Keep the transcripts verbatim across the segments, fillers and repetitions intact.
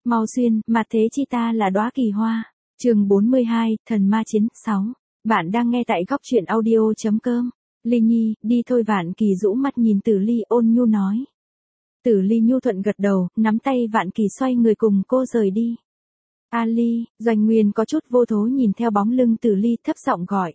Mau xuyên, mà thế chi ta là đóa kỳ hoa. Chương bốn mươi hai, Thần ma chiến, sáu. Bạn đang nghe tại góc truyện audio chấm com. Ly Nhi, đi thôi. Vạn Kỳ rũ mắt nhìn Tử Ly ôn nhu nói. Tử Ly nhu thuận gật đầu, nắm tay Vạn Kỳ xoay người cùng cô rời đi. A Ly, Doanh Nguyên có chút vô thố nhìn theo bóng lưng Tử Ly thấp giọng gọi.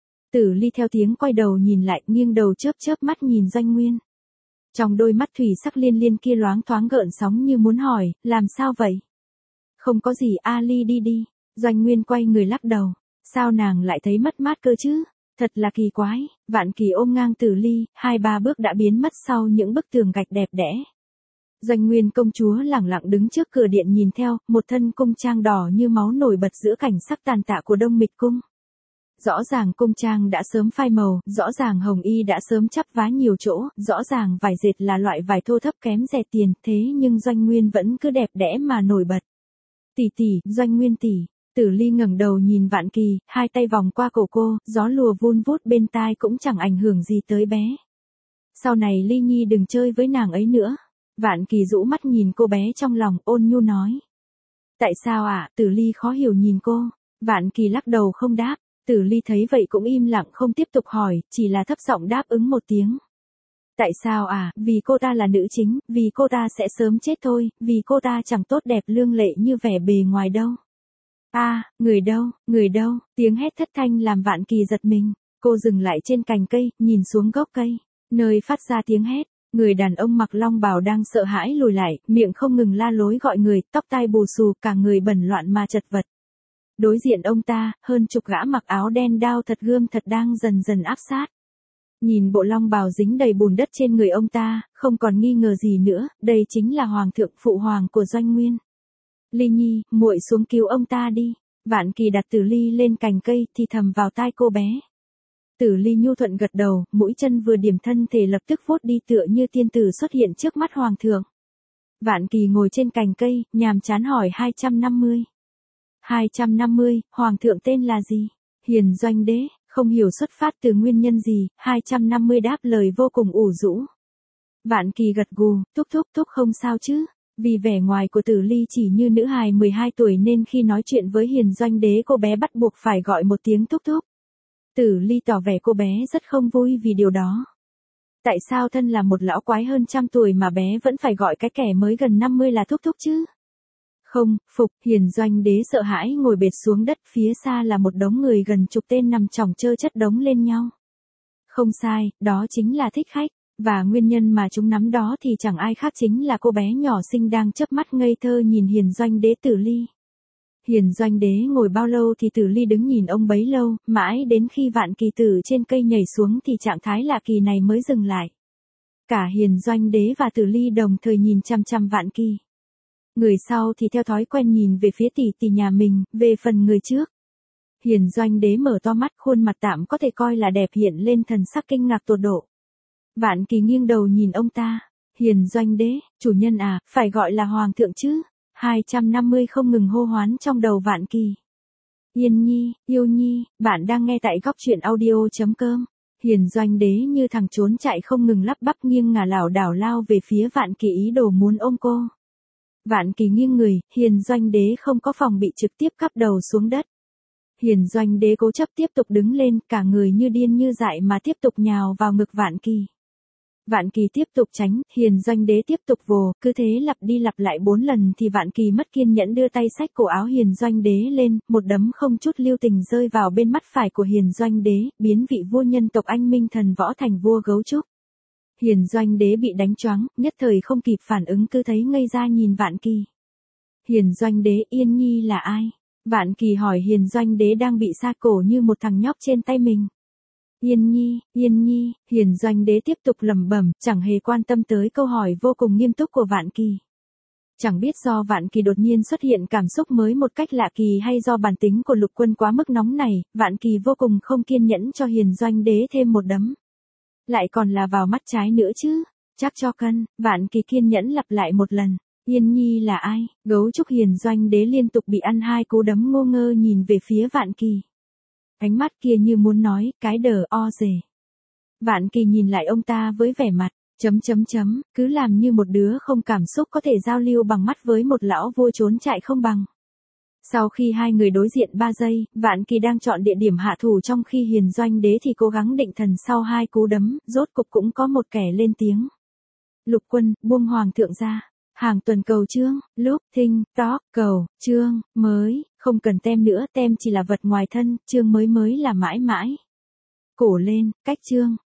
Tử Ly theo tiếng quay đầu nhìn lại, nghiêng đầu chớp chớp mắt nhìn Doanh Nguyên. Trong đôi mắt thủy sắc liên liên kia loáng thoáng gợn sóng như muốn hỏi, làm sao vậy? Không có gì, A Ly đi đi. Doanh Nguyên quay người lắc đầu. Sao nàng lại thấy mất mát cơ chứ? Thật là kỳ quái. Vạn Kỳ ôm ngang Tử Ly, hai ba bước đã biến mất sau những bức tường gạch đẹp đẽ. Doanh Nguyên công chúa lẳng lặng đứng trước cửa điện nhìn theo, một thân cung trang đỏ như máu nổi bật giữa cảnh sắc tàn tạ của Đông Mịch cung. Rõ ràng cung trang đã sớm phai màu, rõ ràng hồng y đã sớm chắp vá nhiều chỗ, rõ ràng vải dệt là loại vải thô thấp kém rẻ tiền, thế nhưng Doanh Nguyên vẫn cứ đẹp đẽ mà nổi bật. Tỷ tỷ, Doanh Nguyên tỷ. Tử Ly ngẩng đầu nhìn Vạn Kỳ, hai tay vòng qua cổ cô, gió lùa vun vút bên tai cũng chẳng ảnh hưởng gì tới bé. Sau này Ly Nhi đừng chơi với nàng ấy nữa. Vạn Kỳ rũ mắt nhìn cô bé trong lòng, ôn nhu nói. Tại sao ạ? À? Tử Ly khó hiểu nhìn cô. Vạn Kỳ lắc đầu không đáp. Tử Ly thấy vậy cũng im lặng không tiếp tục hỏi, chỉ là thấp giọng đáp ứng một tiếng. Tại sao à? Vì cô ta là nữ chính, vì cô ta sẽ sớm chết thôi, vì cô ta chẳng tốt đẹp lương lệ như vẻ bề ngoài đâu. A, à, người đâu, người đâu? Tiếng hét thất thanh làm Vạn Kỳ giật mình. Cô dừng lại trên cành cây, nhìn xuống gốc cây, nơi phát ra tiếng hét. Người đàn ông mặc long bào đang sợ hãi lùi lại, miệng không ngừng la lối gọi người, tóc tai bù xù, cả người bẩn loạn mà chật vật. Đối diện ông ta, hơn chục gã mặc áo đen đao thật gươm thật đang dần dần áp sát. Nhìn bộ long bào dính đầy bùn đất trên người ông ta, không còn nghi ngờ gì nữa, đây chính là hoàng thượng phụ hoàng của Doanh Nguyên. Ly Nhi, muội xuống cứu ông ta đi. Vạn Kỳ đặt Tử Ly lên cành cây thì thầm vào tai cô bé. Tử Ly nhu thuận gật đầu, mũi chân vừa điểm thân thể lập tức vút đi tựa như tiên tử xuất hiện trước mắt hoàng thượng. Vạn Kỳ ngồi trên cành cây, nhàm chán hỏi hai trăm năm mươi. hai trăm năm mươi, hoàng thượng tên là gì? Hiền Doanh Đế, không hiểu xuất phát từ nguyên nhân gì, hai trăm năm mươi đáp lời vô cùng ủ rũ. Vạn Kỳ gật gù, thúc thúc thúc không sao chứ? Vì vẻ ngoài của Tử Ly chỉ như nữ hài mười hai tuổi nên khi nói chuyện với Hiền Doanh Đế cô bé bắt buộc phải gọi một tiếng thúc thúc. Tử Ly tỏ vẻ cô bé rất không vui vì điều đó. Tại sao thân là một lão quái hơn trăm tuổi mà bé vẫn phải gọi cái kẻ mới gần năm mươi là thúc thúc chứ? Không, phục. Hiền Doanh Đế sợ hãi ngồi bệt xuống đất, phía xa là một đống người gần chục tên nằm chồng chơ chất đống lên nhau. Không sai, đó chính là thích khách, và nguyên nhân mà chúng nắm đó thì chẳng ai khác chính là cô bé nhỏ xinh đang chớp mắt ngây thơ nhìn Hiền Doanh Đế. Tử Ly. Hiền Doanh Đế ngồi bao lâu thì Tử Ly đứng nhìn ông bấy lâu, mãi đến khi Vạn Kỳ từ trên cây nhảy xuống thì trạng thái lạ kỳ này mới dừng lại. Cả Hiền Doanh Đế và Tử Ly đồng thời nhìn chăm chăm Vạn Kỳ. Người sau thì theo thói quen nhìn về phía tỷ tỷ nhà mình, về phần người trước. Hiền Doanh Đế mở to mắt, khuôn mặt tạm có thể coi là đẹp hiện lên thần sắc kinh ngạc tột độ. Vạn Kỳ nghiêng đầu nhìn ông ta. Hiền Doanh Đế, chủ nhân à, phải gọi là hoàng thượng chứ? hai trăm năm mươi không ngừng hô hoán trong đầu Vạn Kỳ. Yên Nhi, yêu Nhi, bạn đang nghe tại góc truyện audio chấm com. Hiền Doanh Đế như thằng trốn chạy không ngừng lắp bắp nghiêng ngả lảo đảo lao về phía Vạn Kỳ ý đồ muốn ôm cô. Vạn Kỳ nghiêng người, Hiền Doanh Đế không có phòng bị trực tiếp cắp đầu xuống đất. Hiền Doanh Đế cố chấp tiếp tục đứng lên, cả người như điên như dại mà tiếp tục nhào vào ngực Vạn Kỳ. Vạn Kỳ tiếp tục tránh, Hiền Doanh Đế tiếp tục vồ, cứ thế lặp đi lặp lại bốn lần thì Vạn Kỳ mất kiên nhẫn đưa tay xách cổ áo Hiền Doanh Đế lên, một đấm không chút lưu tình rơi vào bên mắt phải của Hiền Doanh Đế, biến vị vua nhân tộc Anh Minh Thần Võ thành vua gấu trúc. Hiền Doanh Đế bị đánh choáng, nhất thời không kịp phản ứng cứ thấy ngây ra nhìn Vạn Kỳ. Hiền Doanh Đế, Yên Nhi là ai? Vạn Kỳ hỏi Hiền Doanh Đế đang bị sa cổ như một thằng nhóc trên tay mình. Yên Nhi, Yên Nhi, Hiền Doanh Đế tiếp tục lẩm bẩm, chẳng hề quan tâm tới câu hỏi vô cùng nghiêm túc của Vạn Kỳ. Chẳng biết do Vạn Kỳ đột nhiên xuất hiện cảm xúc mới một cách lạ kỳ hay do bản tính của Lục Quân quá mức nóng này, Vạn Kỳ vô cùng không kiên nhẫn cho Hiền Doanh Đế thêm một đấm. Lại còn là vào mắt trái nữa chứ, chắc cho cân. Vạn Kỳ kiên nhẫn lặp lại một lần. Yên Nhi là ai? Gấu trúc Hiền Doanh Đế liên tục bị ăn hai cú đấm ngô ngơ nhìn về phía Vạn Kỳ. Ánh mắt kia như muốn nói, cái đờ o dề. Vạn Kỳ nhìn lại ông ta với vẻ mặt, Chấm chấm chấm, cứ làm như một đứa không cảm xúc có thể giao lưu bằng mắt với một lão vua trốn chạy không bằng. Sau khi hai người đối diện ba giây, Vạn Kỳ đang chọn địa điểm hạ thủ trong khi Hiền Doanh Đế thì cố gắng định thần sau hai cú đấm, rốt cục cũng có một kẻ lên tiếng. Lục Quân, buông Hoàng thượng ra. Hàng tuần cầu chương, lúc, thinh, talk, cầu, chương, mới, không cần tem nữa, tem chỉ là vật ngoài thân, chương mới mới là mãi mãi. Cổ lên, cách chương.